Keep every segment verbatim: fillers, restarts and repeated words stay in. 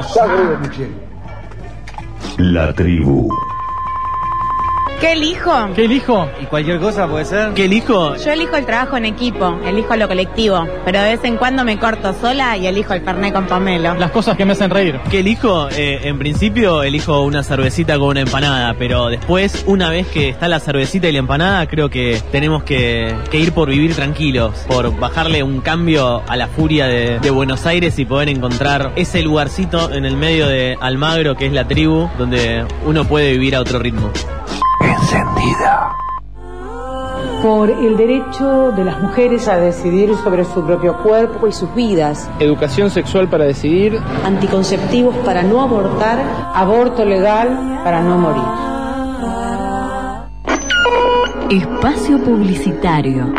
La tribu. ¿Qué elijo? ¿Qué elijo? ¿Y cualquier cosa puede ser? ¿Qué elijo? Yo elijo el trabajo en equipo, elijo lo colectivo, pero de vez en cuando me corto sola y elijo el fernet con pomelo. Las cosas que me hacen reír. ¿Qué elijo? Eh, en principio elijo una cervecita con una empanada, pero después, una vez que está la cervecita y la empanada, creo que tenemos que, que ir por vivir tranquilos, por bajarle un cambio a la furia de, de Buenos Aires y poder encontrar ese lugarcito en el medio de Almagro, que es la tribu, donde uno puede vivir a otro ritmo. Encendida. Por el derecho de las mujeres a decidir sobre su propio cuerpo y sus vidas. Educación sexual para decidir. Anticonceptivos para no abortar. Aborto legal para no morir. Espacio publicitario.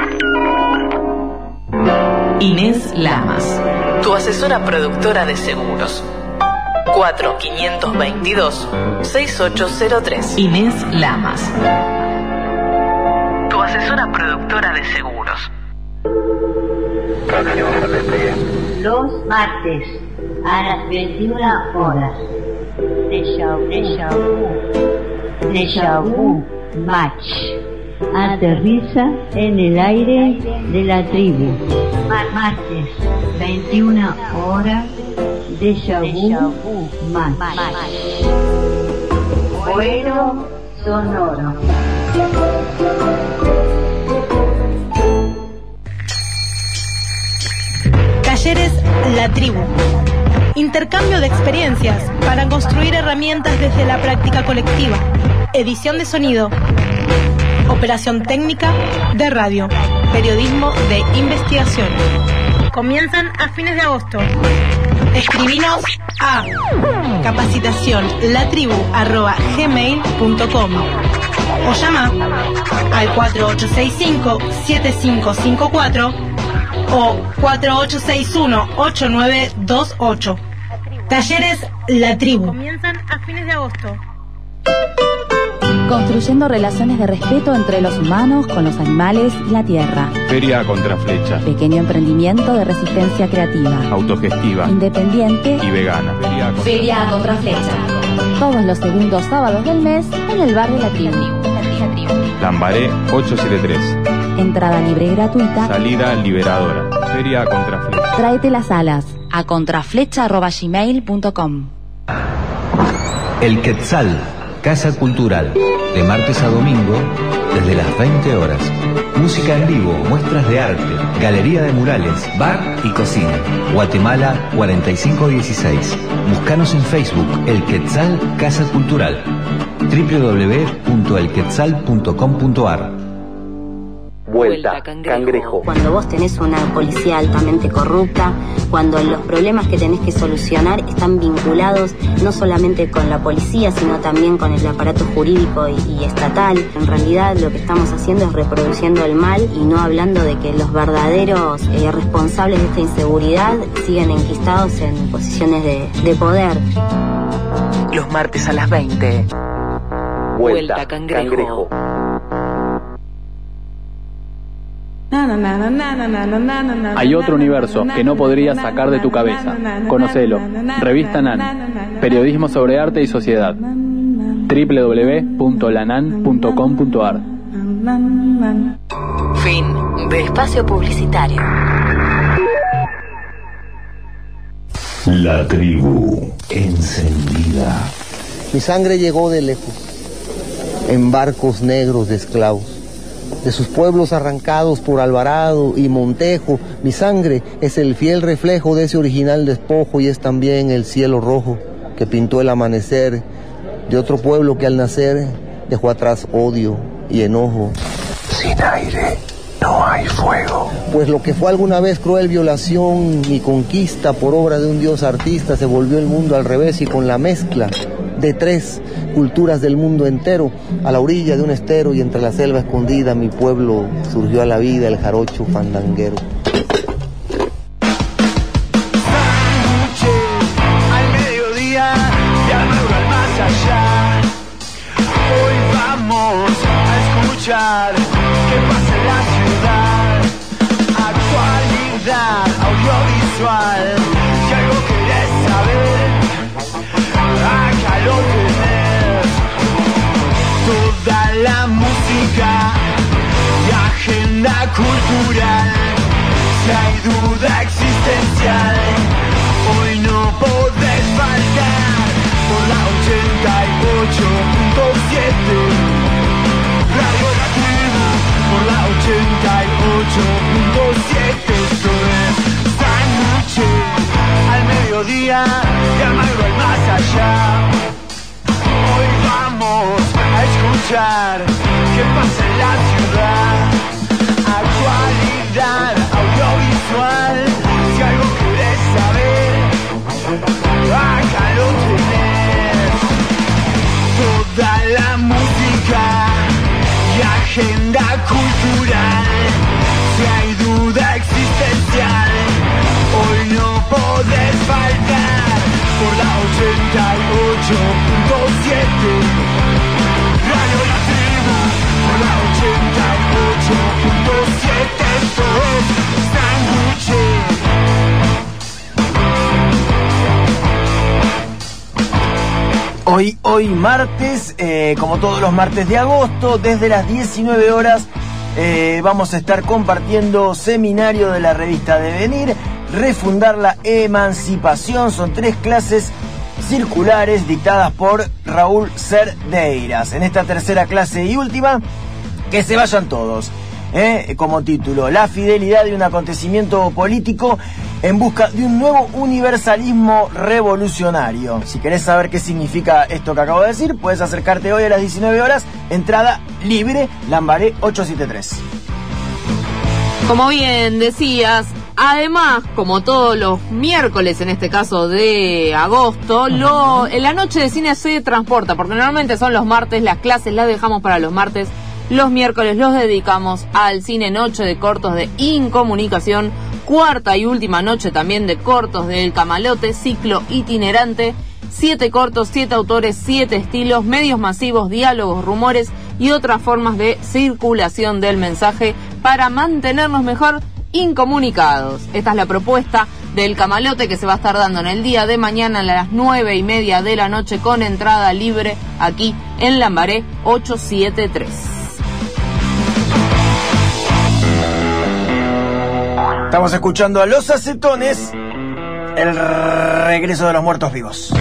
Inés Lamas, tu asesora productora de seguros. cuatro cinco dos dos, seis ocho cero tres. Inés Lamas, tu asesora productora de seguros. Los martes a las veintiuna horas. Déjà vu, déjà vu, déjà vu match. Aterriza en el aire de la tribu. Martes, veintiuna horas. Déjà vu match. Fuero sonoro. Talleres La Tribu. Intercambio de experiencias para construir herramientas desde la práctica colectiva. Edición de sonido. Operación técnica de radio. Periodismo de investigación. Comienzan a fines de agosto. Escribinos a capacitación latribu arroba gmail punto com o llama al cuatro ocho seis cinco, siete cinco cinco cuatro o cuatro ocho seis uno, ocho nueve dos ocho. Talleres La Tribu. Comienzan a fines de agosto. Construyendo relaciones de respeto entre los humanos con los animales y la tierra. Feria a Contraflecha. Pequeño emprendimiento de resistencia creativa. Autogestiva. Independiente. Y vegana. Feria a Contraflecha. Feria a Contraflecha. Todos los segundos sábados del mes en el barrio La Tribu. Lambaré ochocientos setenta y tres. Entrada libre y gratuita. Salida liberadora. Feria a Contraflecha. Tráete las alas a contraflecha arroba gmail punto com. El Quetzal, Casa Cultural, de martes a domingo, desde las veinte horas. Música en vivo, muestras de arte, galería de murales, bar y cocina. Guatemala cuarenta y cinco dieciséis. Búscanos en Facebook, El Quetzal Casa Cultural. doble u doble u doble u punto el quetzal punto com punto a r. Vuelta, cangrejo. Cuando vos tenés una policía altamente corrupta, cuando los problemas que tenés que solucionar están vinculados no solamente con la policía, sino también con el aparato jurídico y, y estatal. En realidad lo que estamos haciendo es reproduciendo el mal y no hablando de que los verdaderos eh, responsables de esta inseguridad siguen enquistados en posiciones de, de poder. Los martes a las veinte. Vuelta, Vuelta cangrejo. cangrejo. Hay otro universo que no podrías sacar de tu cabeza. Conocelo. Revista Nan. Periodismo sobre arte y sociedad. doble u doble u doble u punto lanan punto com punto a r. Fin de espacio publicitario. La tribu encendida. Mi sangre llegó de lejos, en barcos negros de esclavos. De sus pueblos arrancados por Alvarado y Montejo, mi sangre es el fiel reflejo de ese original despojo y es también el cielo rojo que pintó el amanecer de otro pueblo que al nacer dejó atrás odio y enojo. Sin aire no hay fuego. Pues lo que fue alguna vez cruel violación y conquista por obra de un dios artista se volvió el mundo al revés y con la mezcla de tres culturas del mundo entero, a la orilla de un estero y entre la selva escondida mi pueblo surgió a la vida el jarocho fandanguero. Al mediodía y al rural más allá. Hoy vamos a escuchar qué pasa en la ciudad. Actualidad audiovisual. Si algo querés saber, y Almagro al más allá. Hoy vamos a escuchar qué pasa en la ciudad. Actualidad audiovisual, si algo querés saber, acá lo tenés. Toda la música y agenda cultural, si hay duda existencial, hoy no podés faltar. Por la ochenta y ocho punto siete, Radio La Tribu. Por la ochenta y ocho punto siete, sos sándwiches. Hoy, hoy martes, eh, como todos los martes de agosto, desde las diecinueve horas, eh, vamos a estar compartiendo seminario de la revista Devenir, Refundar la Emancipación. Son tres clases circulares dictadas por Raúl Cerdeiras. En esta tercera clase y última, que se vayan todos, ¿eh? Como título, la fidelidad de un acontecimiento político en busca de un nuevo universalismo revolucionario. Si querés saber qué significa esto que acabo de decir, puedes acercarte hoy a las diecinueve horas, entrada libre, Lambaré ochocientos setenta y tres. Como bien decías, además, como todos los miércoles, en este caso de agosto, lo, en la noche de cine se transporta, porque normalmente son los martes, las clases las dejamos para los martes, los miércoles los dedicamos al cine, noche de cortos de Incomunicación, cuarta y última noche también de cortos del Camalote, ciclo itinerante, siete cortos, siete autores, siete estilos, medios masivos, diálogos, rumores y otras formas de circulación del mensaje para mantenernos mejor incomunicados. Esta es la propuesta del Camalote, que se va a estar dando en el día de mañana a las nueve y media de la noche con entrada libre aquí en Lambaré ochocientos setenta y tres. Estamos escuchando a Los Acetones, el regreso de los muertos vivos.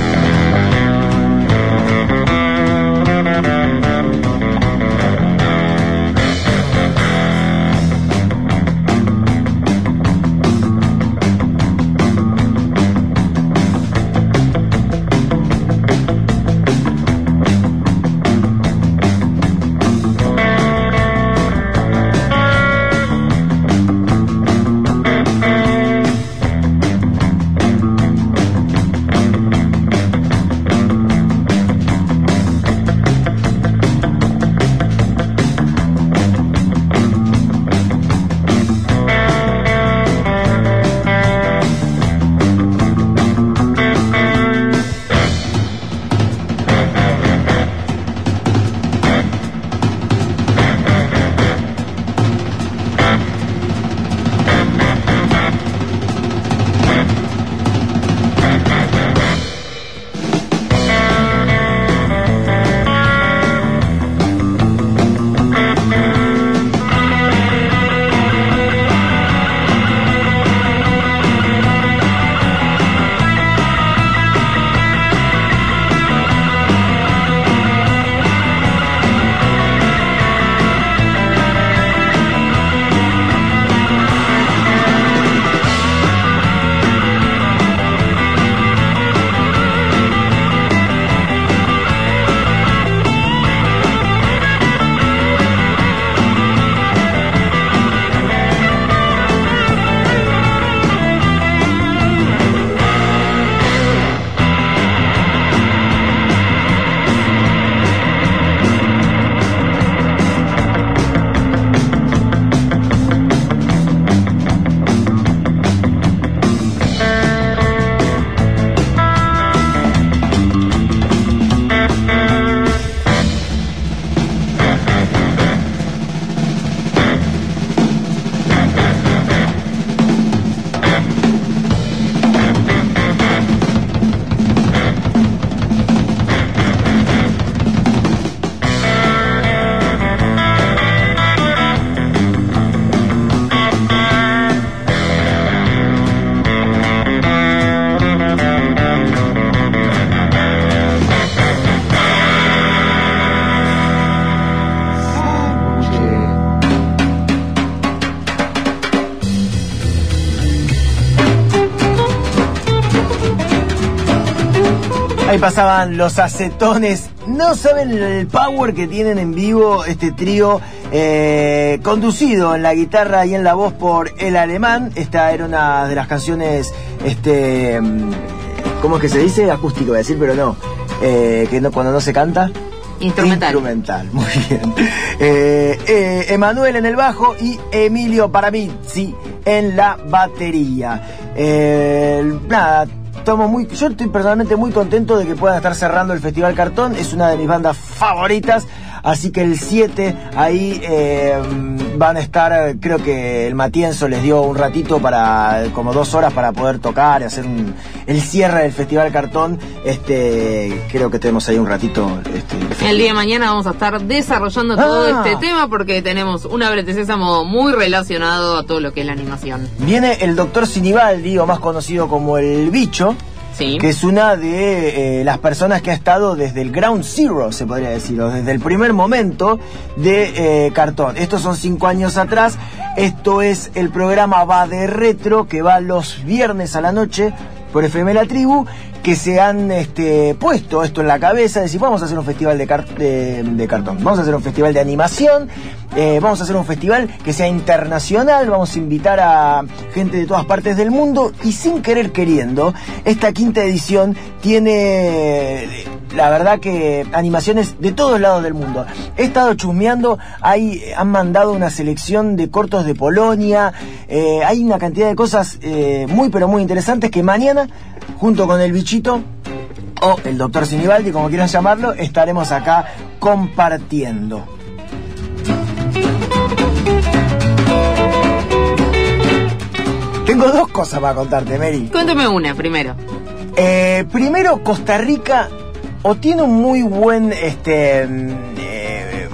Ahí pasaban los acetones. No saben el power que tienen en vivo este trío, eh, conducido en la guitarra y en la voz por El Alemán. Esta era una de las canciones, este, ¿cómo es que se dice? Acústico, voy a decir, pero no. Eh, que no, cuando no se canta. Instrumental. Instrumental, muy bien. Eh, eh, Emanuel en el bajo y Emilio Paravizzi en la batería. Eh, nada. Estamos muy, yo estoy personalmente muy contento de que puedan estar cerrando el Festival Cartón. Es una de mis bandas favoritas. Así que el siete ahí eh, van a estar, creo que el Matienzo les dio un ratito para, como dos horas para poder tocar y hacer un, el cierre del Festival Cartón. Este, creo que tenemos ahí un ratito. Este, el día de mañana vamos a estar desarrollando ah. todo este tema porque tenemos un Ábrete Sésamo muy relacionado a todo lo que es la animación. Viene el doctor Sinibaldi, o más conocido como el Bicho. Sí. Que es una de eh, las personas que ha estado desde el Ground Zero, se podría decir, o desde el primer momento de eh, Cartón. Estos son cinco años atrás. Esto es el programa Va de Retro, que va los viernes a la noche por F M La Tribu, que se han este, puesto esto en la cabeza, de decir, vamos a hacer un festival de, car de, de cartón, vamos a hacer un festival de animación, eh, vamos a hacer un festival que sea internacional, vamos a invitar a gente de todas partes del mundo, y sin querer queriendo, esta quinta edición tiene, la verdad que, animaciones de todos lados del mundo. He estado chusmeando, hay, han mandado una selección de cortos de Polonia, eh, hay una cantidad de cosas eh, muy pero muy interesantes que mañana, junto con el Bichito o el doctor Sinibaldi, como quieran llamarlo, estaremos acá compartiendo. Tengo dos cosas para contarte, Mary. Cuéntame una primero. Eh, primero, Costa Rica o tiene un muy buen este eh,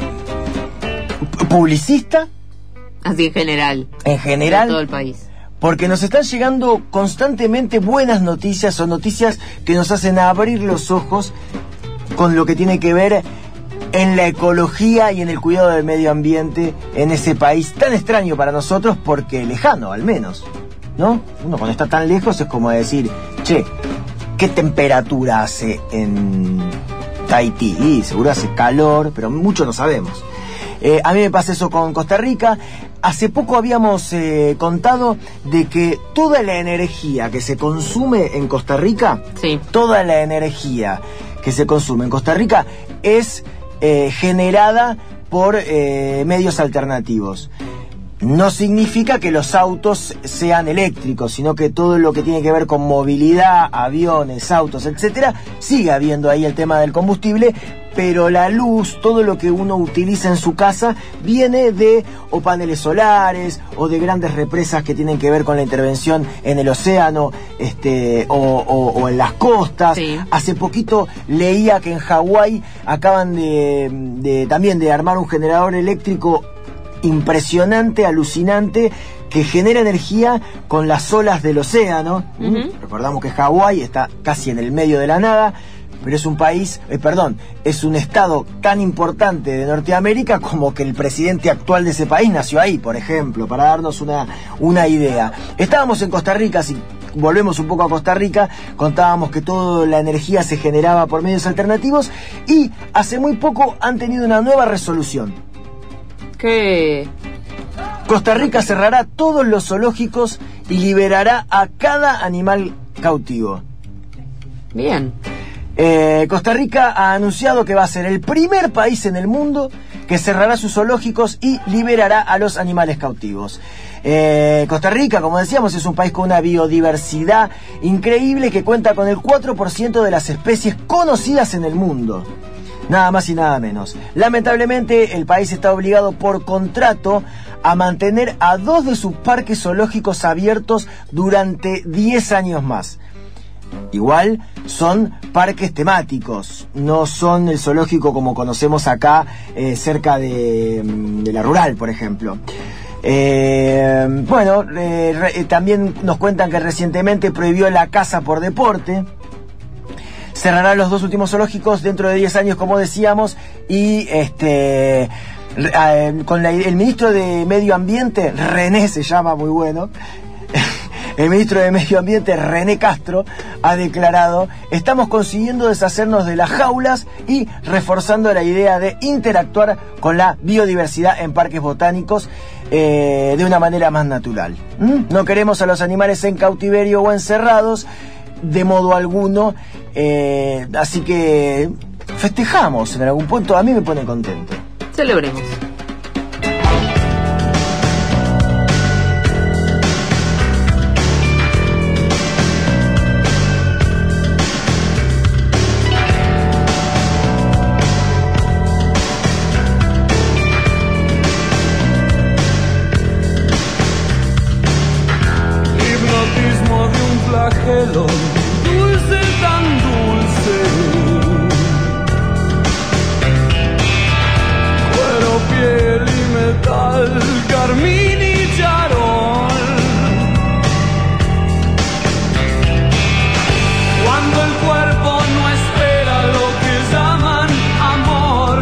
publicista. Así en general. En general. De todo el país. Porque nos están llegando constantemente buenas noticias o noticias que nos hacen abrir los ojos con lo que tiene que ver en la ecología y en el cuidado del medio ambiente en ese país tan extraño para nosotros, porque lejano al menos, ¿no? Uno cuando está tan lejos es como decir, che, ¿qué temperatura hace en Tahití? Y seguro hace calor, pero mucho no sabemos. Eh, a mí me pasa eso con Costa Rica. Hace poco habíamos eh, contado de que toda la energía que se consume en Costa Rica, sí. toda la energía que se consume en Costa Rica es eh, generada por eh, medios alternativos. No significa que los autos sean eléctricos, sino que todo lo que tiene que ver con movilidad, aviones, autos, etcétera, sigue habiendo ahí el tema del combustible, pero la luz, todo lo que uno utiliza en su casa, viene de o paneles solares o de grandes represas que tienen que ver con la intervención en el océano este, o, o, o en las costas. Sí. Hace poquito leía que en Hawái acaban de, de también de armar un generador eléctrico impresionante, alucinante, que genera energía con las olas del océano. Uh-huh. Recordamos que Hawái está casi en el medio de la nada, pero es un país, eh, perdón, es un estado tan importante de Norteamérica como que el presidente actual de ese país nació ahí, por ejemplo, para darnos una, una idea. Estábamos en Costa Rica, si volvemos un poco a Costa Rica, contábamos que toda la energía se generaba por medios alternativos, y hace muy poco han tenido una nueva resolución. ¿Qué? Costa Rica cerrará todos los zoológicos y liberará a cada animal cautivo. Bien. Eh, Costa Rica ha anunciado que va a ser el primer país en el mundo que cerrará sus zoológicos y liberará a los animales cautivos. Eh, Costa Rica, como decíamos, es un país con una biodiversidad increíble que cuenta con el cuatro por ciento de las especies conocidas en el mundo. Nada más y nada menos. Lamentablemente, el país está obligado por contrato a mantener a dos de sus parques zoológicos abiertos durante diez años más. Igual son parques temáticos, no son el zoológico como conocemos acá eh, cerca de, de la Rural, por ejemplo. Eh, bueno, eh, re, también nos cuentan que recientemente prohibió la caza por deporte. Cerrará los dos últimos zoológicos dentro de diez años, como decíamos, y este eh, con la, el ministro de Medio Ambiente, René se llama, muy bueno, El ministro de Medio Ambiente, René Castro, ha declarado: estamos consiguiendo deshacernos de las jaulas y reforzando la idea de interactuar con la biodiversidad en parques botánicos eh, de una manera más natural. ¿Mm? No queremos a los animales en cautiverio o encerrados de modo alguno, eh, así que festejamos en algún punto. A mí me pone contento. Celebremos. Dulce, tan dulce, cuero, piel y metal, carmín y charol. Cuando el cuerpo no espera lo que llaman amor,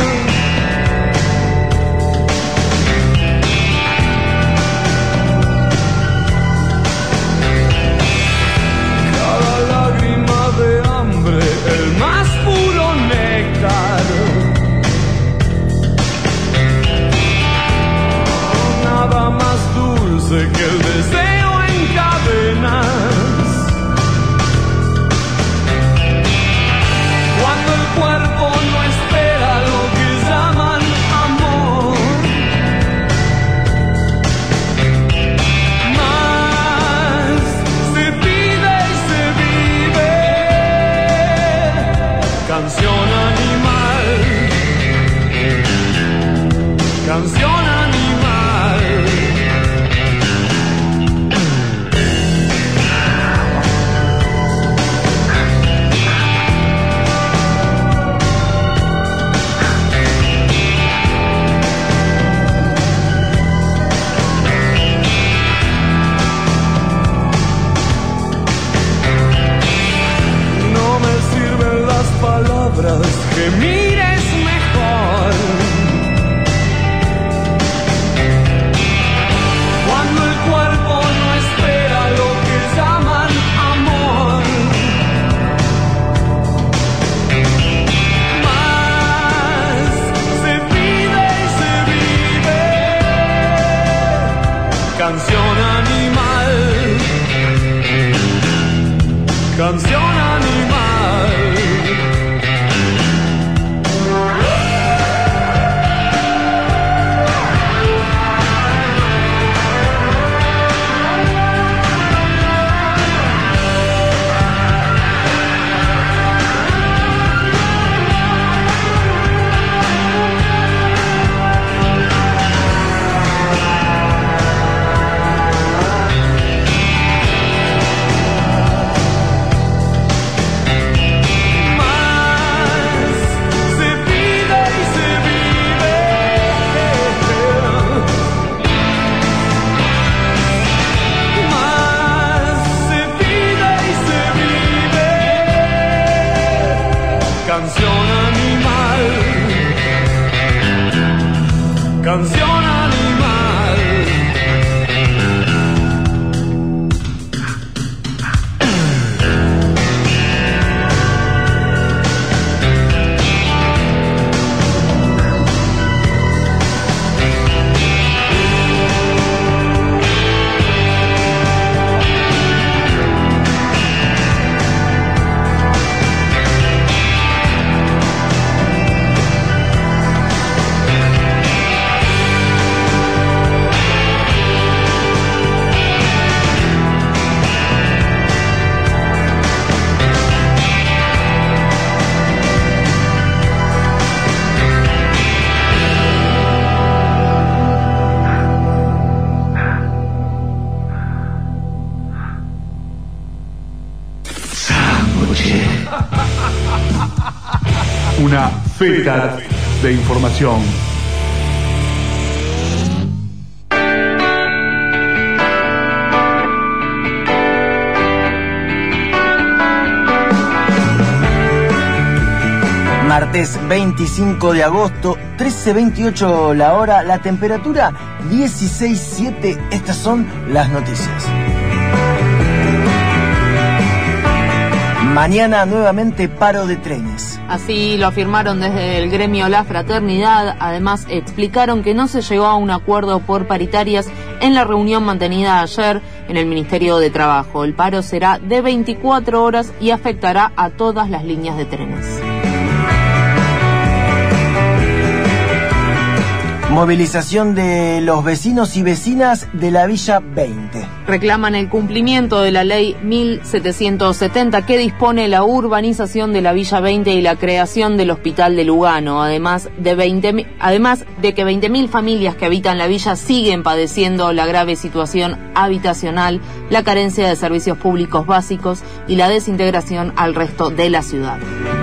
el más puro néctar, nada más dulce que el deseo en cadenas. Cuando el cuerpo no espera lo que llaman amor, más se pide y se vive. Canción animal, canción animal. No me sirven las palabras, que mires mejor. Cuando el cuerpo no espera lo que llaman amor, más se pide y se vive. Canción animal, canción animal. Canción animal, canción animal. Una feta de información. Martes veinticinco de agosto, trece veintiocho la hora, la temperatura dieciséis siete. Estas son las noticias. Mañana nuevamente paro de trenes. Así lo afirmaron desde el gremio La Fraternidad. Además, explicaron que no se llegó a un acuerdo por paritarias en la reunión mantenida ayer en el Ministerio de Trabajo. El paro será de veinticuatro horas y afectará a todas las líneas de trenes. Movilización de los vecinos y vecinas de la Villa veinte. Reclaman el cumplimiento de la ley mil setecientos setenta que dispone la urbanización de la Villa veinte y la creación del Hospital de Lugano. Además de, veinte, además de que veinte mil familias que habitan la villa siguen padeciendo la grave situación habitacional, la carencia de servicios públicos básicos y la desintegración al resto de la ciudad.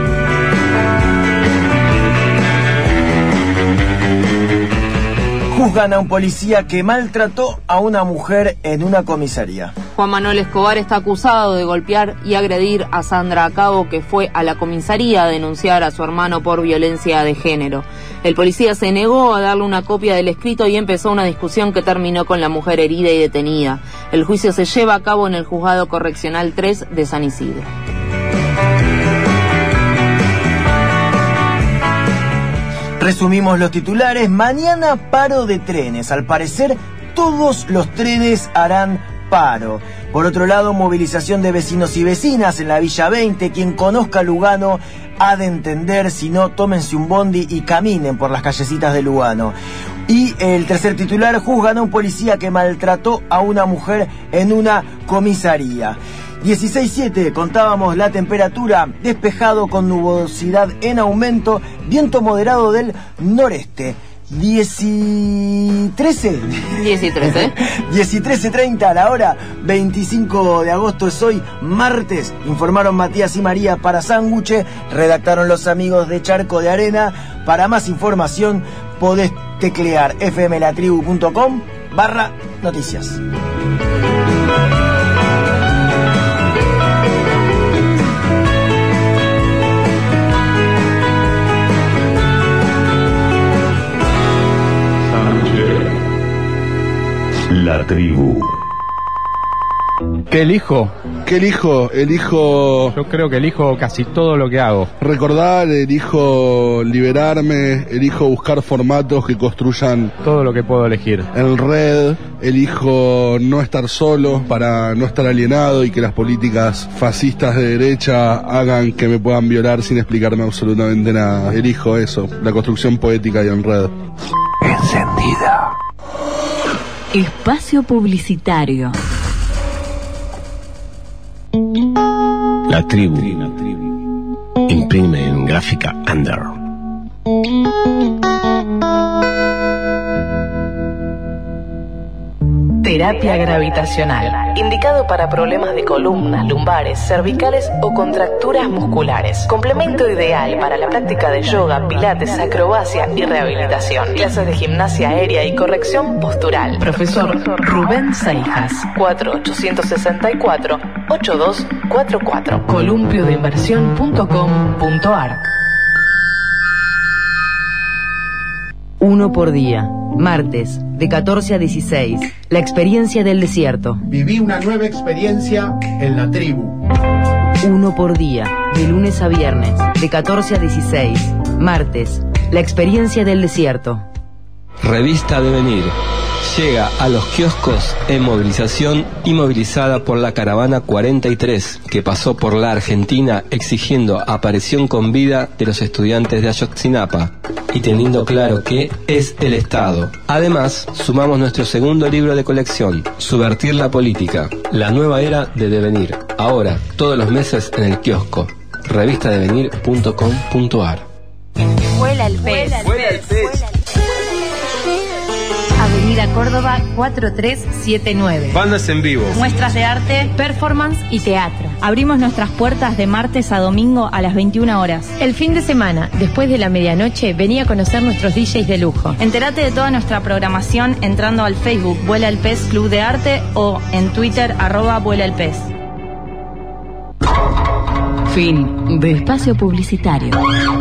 Juzgan a un policía que maltrató a una mujer en una comisaría. Juan Manuel Escobar está acusado de golpear y agredir a Sandra Cabo, que fue a la comisaría a denunciar a su hermano por violencia de género. El policía se negó a darle una copia del escrito y empezó una discusión que terminó con la mujer herida y detenida. El juicio se lleva a cabo en el Juzgado Correccional tres de San Isidro. Resumimos los titulares. Mañana paro de trenes. Al parecer, todos los trenes harán paro. Por otro lado, movilización de vecinos y vecinas en la Villa veinte. Quien conozca Lugano ha de entender, si no, tómense un bondi y caminen por las callecitas de Lugano. Y el tercer titular: juzgan a un policía que maltrató a una mujer en una comisaría. dieciséis siete, contábamos la temperatura, despejado con nubosidad en aumento, viento moderado del noreste. diez y trece diez y trece diez y trece treinta a la hora, veinticinco de agosto es hoy, martes. Informaron Matías y María para Sándwich, redactaron los amigos de Charco de Arena. Para más información podés teclear fmlatribu.com barra noticias. La tribu. ¿Qué elijo? ¿Qué elijo? Elijo... Yo creo que elijo casi todo lo que hago. Recordar, elijo liberarme, elijo buscar formatos que construyan... Todo lo que puedo elegir. En red, elijo no estar solo para no estar alienado y que las políticas fascistas de derecha hagan que me puedan violar sin explicarme absolutamente nada. Elijo eso, la construcción poética y en red. Encendida. Espacio publicitario. La tribu. Imprime en gráfica Under. Terapia gravitacional. Indicado para problemas de columnas, lumbares, cervicales o contracturas musculares. Complemento ideal para la práctica de yoga, pilates, acrobacia y rehabilitación. Clases de gimnasia aérea y corrección postural. Profesor Rubén Seijas. cuatro ocho seis cuatro, ocho dos cuatro cuatro. columpio de inversión punto com punto ar. Uno por día. Martes, de catorce a dieciséis. La experiencia del desierto. Viví una nueva experiencia en la tribu. Uno por día, de lunes a viernes, de catorce a dieciséis. Martes, la experiencia del desierto. Revista Devenir. Llega a los kioscos en movilización y movilizada por la caravana cuarenta y tres, que pasó por la Argentina exigiendo aparición con vida de los estudiantes de Ayotzinapa y teniendo claro que es el Estado. Además, sumamos nuestro segundo libro de colección, Subvertir la Política, la nueva era de Devenir. Ahora, todos los meses en el kiosco. revista devenir punto com punto ar. Vuela el pez. Vuela el pez. Avenida Córdoba cuatro tres siete nueve. Bandas en vivo. Muestras de arte, performance y teatro. Abrimos nuestras puertas de martes a domingo a las veintiuna horas. El fin de semana, después de la medianoche, vení a conocer nuestros D Js de lujo. Entérate de toda nuestra programación entrando al Facebook Vuela el Pez Club de Arte o en Twitter arroba Vuela el Pez. Fin de espacio publicitario.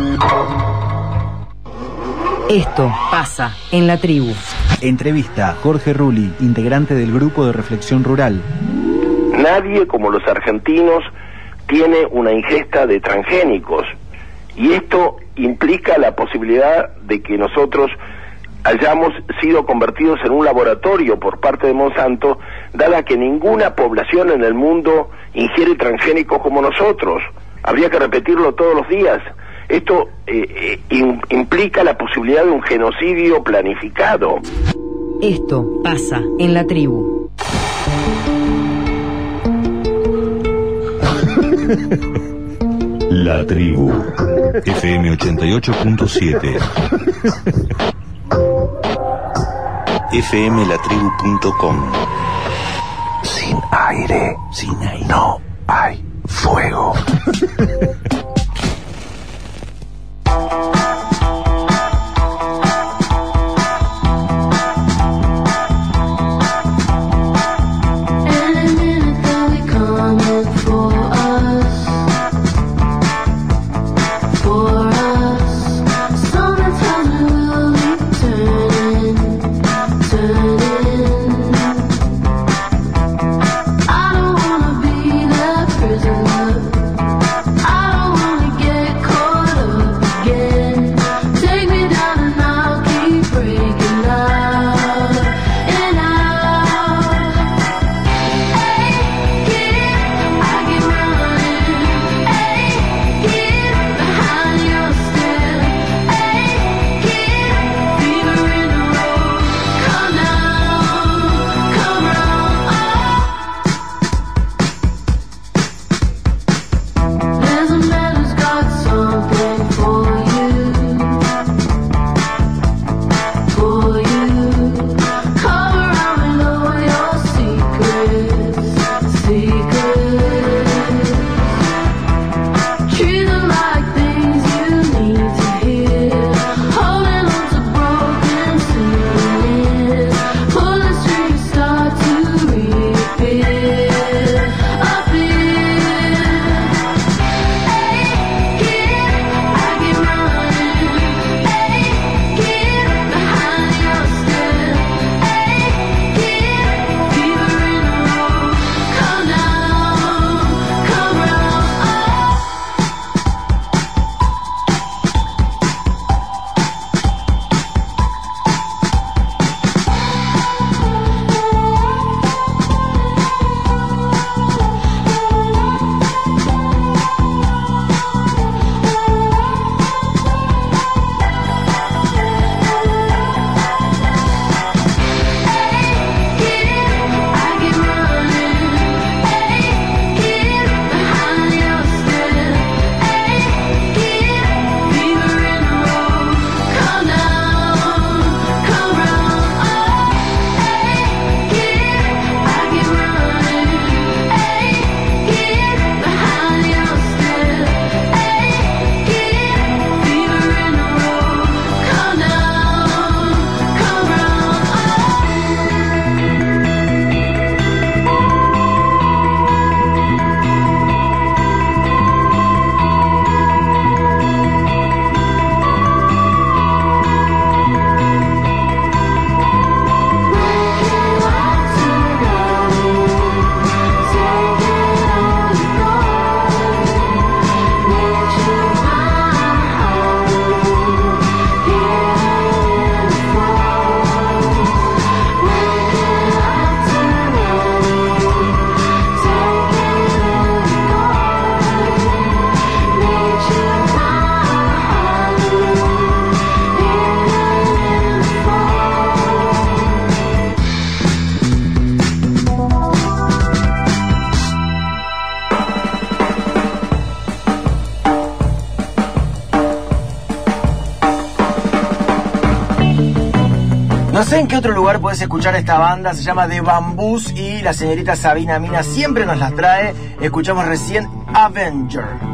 Esto pasa en la tribu. Entrevista Jorge Rulli, integrante del Grupo de Reflexión Rural. Nadie como los argentinos tiene una ingesta de transgénicos, y esto implica la posibilidad de que nosotros hayamos sido convertidos en un laboratorio por parte de Monsanto, dada que ninguna población en el mundo ingiere transgénicos como nosotros. Habría que repetirlo todos los días. Esto eh, eh, in, implica la posibilidad de un genocidio planificado. Esto pasa en la tribu. La tribu. F M ochenta y ocho punto siete. F M la tribu punto com. Sin aire, sin aire, no hay fuego. No sé en qué otro lugar podés escuchar esta banda, se llama The Bamboos y la señorita Sabina Mina siempre nos las trae. Escuchamos recién Avenger.